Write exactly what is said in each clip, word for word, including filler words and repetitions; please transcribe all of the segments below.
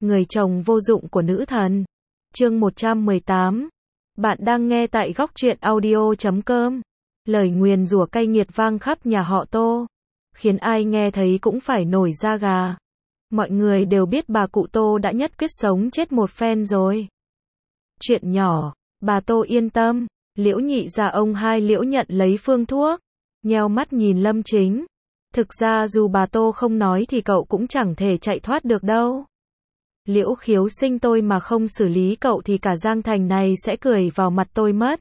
người chồng vô dụng của nữ thần. Chương một trăm mười tám. Bạn đang nghe tại góc truyện audio chấm com. Lời nguyền rủa cay nghiệt vang khắp nhà họ Tô, khiến ai nghe thấy cũng phải nổi da gà. Mọi người đều biết bà cụ Tô đã nhất quyết sống chết một phen rồi. Chuyện nhỏ, bà Tô yên tâm, Liễu nhị gia ông hai Liễu nhận lấy phương thuốc, nheo mắt nhìn Lâm Chính. Thực ra dù bà Tô không nói thì cậu cũng chẳng thể chạy thoát được đâu. Liễu Khiếu Sinh tôi mà không xử lý cậu thì cả Giang Thành này sẽ cười vào mặt tôi mất.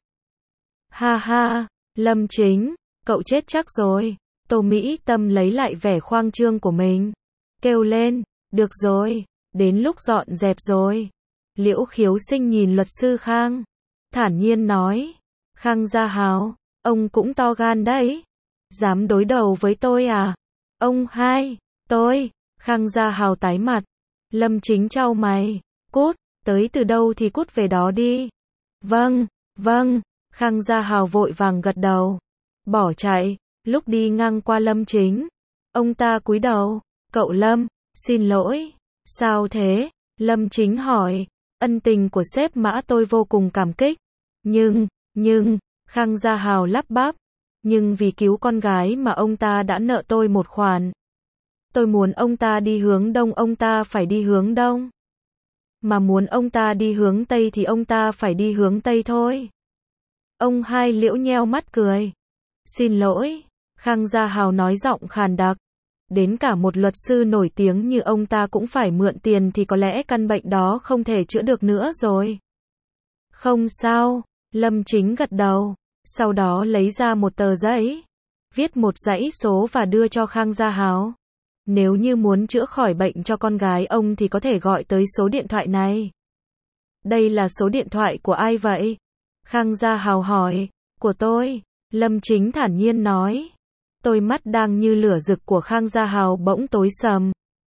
Ha ha, Lâm Chính, cậu chết chắc rồi. Tô Mỹ Tâm lấy lại vẻ khoang trương của mình, kêu lên, được rồi, đến lúc dọn dẹp rồi. Liễu Khiếu Sinh nhìn luật sư Khang, thản nhiên nói, Khang Gia Hào, ông cũng to gan đấy, dám đối đầu với tôi à? Ông hai, tôi, Khang Gia Hào tái mặt. Lâm Chính chau mày, cút, tới từ đâu thì cút về đó đi. Vâng, vâng, Khang Gia Hào vội vàng gật đầu, bỏ chạy. Lúc đi ngang qua Lâm Chính, ông ta cúi đầu, cậu Lâm, xin lỗi. Sao thế? Lâm Chính hỏi, ân tình của sếp Mã tôi vô cùng cảm kích. Nhưng, nhưng, Khang Gia Hào lắp bắp, nhưng vì cứu con gái mà ông ta đã nợ tôi một khoản. Tôi muốn ông ta đi hướng đông ông ta phải đi hướng đông. Mà muốn ông ta đi hướng tây thì ông ta phải đi hướng tây thôi. Ông hai Liễu nheo mắt cười. Xin lỗi, Khang Gia Hào nói giọng khàn đặc. Đến cả một luật sư nổi tiếng như ông ta cũng phải mượn tiền thì có lẽ căn bệnh đó không thể chữa được nữa rồi. Không sao, Lâm Chính gật đầu, sau đó lấy ra một tờ giấy, viết một dãy số và đưa cho Khang Gia Hào. Nếu như muốn chữa khỏi bệnh cho con gái ông thì có thể gọi tới số điện thoại này. Đây là số điện thoại của ai vậy? Khang Gia Hào hỏi. Của tôi, Lâm Chính thản nhiên nói. Đôi mắt đang như lửa rực của Khang Gia Hào bỗng tối sầm.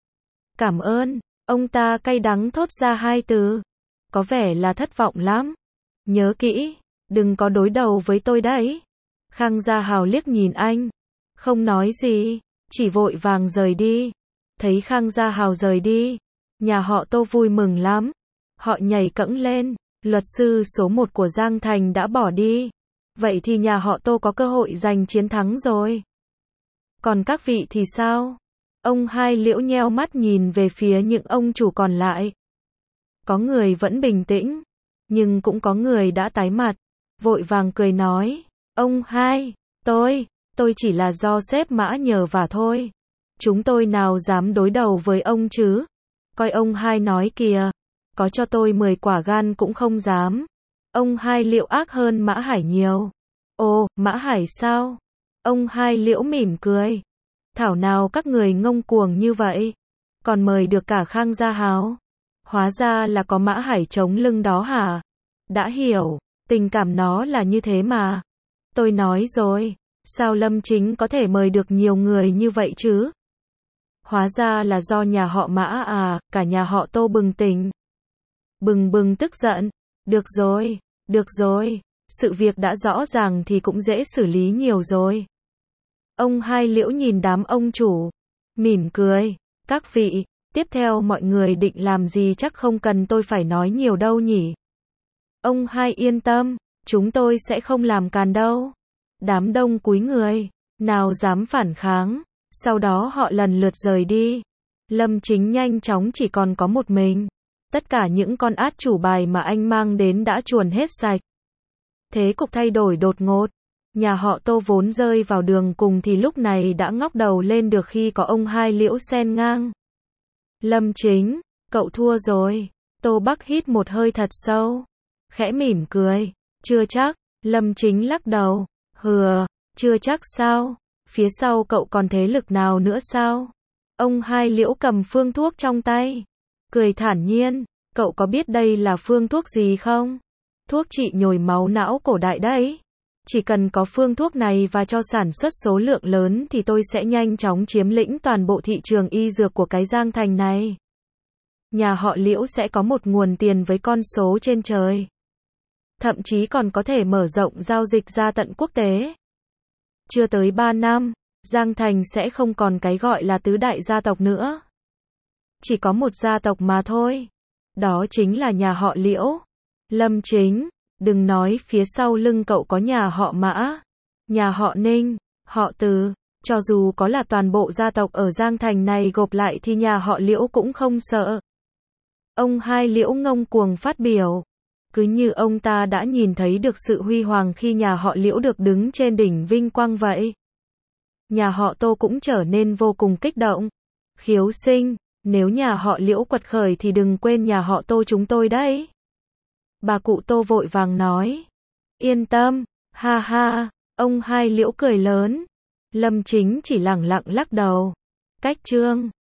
Cảm ơn, ông ta cay đắng thốt ra hai từ. Có vẻ là thất vọng lắm. Nhớ kỹ, đừng có đối đầu với tôi đấy. Khang Gia Hào liếc nhìn anh, không nói gì, chỉ vội vàng rời đi. Thấy Khang Gia Hào rời đi, nhà họ Tô vui mừng lắm. Họ nhảy cẫng lên, luật sư số một của Giang Thành đã bỏ đi. Vậy thì nhà họ Tô có cơ hội giành chiến thắng rồi. Còn các vị thì sao? Ông hai Liễu nheo mắt nhìn về phía những ông chủ còn lại. Có người vẫn bình tĩnh, nhưng cũng có người đã tái mặt, vội vàng cười nói, ông hai, tôi, tôi chỉ là do sếp Mã nhờ vả thôi. Chúng tôi nào dám đối đầu với ông chứ? Coi ông hai nói kìa, có cho tôi mười quả gan cũng không dám. Ông hai Liễu ác hơn Mã Hải nhiều. Ồ, Mã Hải sao? Ông hai Liễu mỉm cười. Thảo nào các người ngông cuồng như vậy, còn mời được cả Khang Gia Hào. Hóa ra là có Mã Hải chống lưng đó hả? Đã hiểu, tình cảm nó là như thế mà. Tôi nói rồi, sao Lâm Chính có thể mời được nhiều người như vậy chứ? Hóa ra là do nhà họ Mã à, cả nhà họ Tô bừng tỉnh. Bừng bừng tức giận, được rồi, được rồi, sự việc đã rõ ràng thì cũng dễ xử lý nhiều rồi. Ông hai Liễu nhìn đám ông chủ, mỉm cười, các vị, tiếp theo mọi người định làm gì chắc không cần tôi phải nói nhiều đâu nhỉ. Ông hai yên tâm, chúng tôi sẽ không làm càn đâu. Đám đông cúi người, nào dám phản kháng, sau đó họ lần lượt rời đi. Lâm Chính nhanh chóng chỉ còn có một mình. Tất cả những con át chủ bài mà anh mang đến đã chuồn hết sạch. Thế cục thay đổi đột ngột. Nhà họ Tô vốn rơi vào đường cùng thì lúc này đã ngóc đầu lên được khi có ông hai Liễu xen ngang. Lâm Chính, cậu thua rồi. Tô Bắc hít một hơi thật sâu, khẽ mỉm cười. Chưa chắc. Lâm Chính lắc đầu. Hừ, chưa chắc sao? Phía sau cậu còn thế lực nào nữa sao? Ông hai Liễu cầm phương thuốc trong tay, cười thản nhiên. Cậu có biết đây là phương thuốc gì không? Thuốc trị nhồi máu não cổ đại đấy. Chỉ cần có phương thuốc này và cho sản xuất số lượng lớn thì tôi sẽ nhanh chóng chiếm lĩnh toàn bộ thị trường y dược của cái Giang Thành này. Nhà họ Liễu sẽ có một nguồn tiền với con số trên trời. Thậm chí còn có thể mở rộng giao dịch ra tận quốc tế. Chưa tới ba năm, Giang Thành sẽ không còn cái gọi là tứ đại gia tộc nữa. chỉ có một gia tộc mà thôi. Đó chính là nhà họ Liễu. Lâm Chính, đừng nói phía sau lưng cậu có nhà họ Mã, nhà họ Ninh, họ Từ, cho dù có là toàn bộ gia tộc ở Giang Thành này gộp lại thì nhà họ Liễu cũng không sợ. Ông hai Liễu ngông cuồng phát biểu. Cứ như ông ta đã nhìn thấy được sự huy hoàng khi nhà họ Liễu được đứng trên đỉnh vinh quang vậy. Nhà họ Tô cũng trở nên vô cùng kích động. Khiếu Sinh, nếu nhà họ Liễu quật khởi thì đừng quên nhà họ Tô chúng tôi đấy. Bà cụ Tô vội vàng nói. Yên tâm, ha ha, ông hai Liễu cười lớn. Lâm Chính chỉ lẳng lặng lắc đầu. Cách chương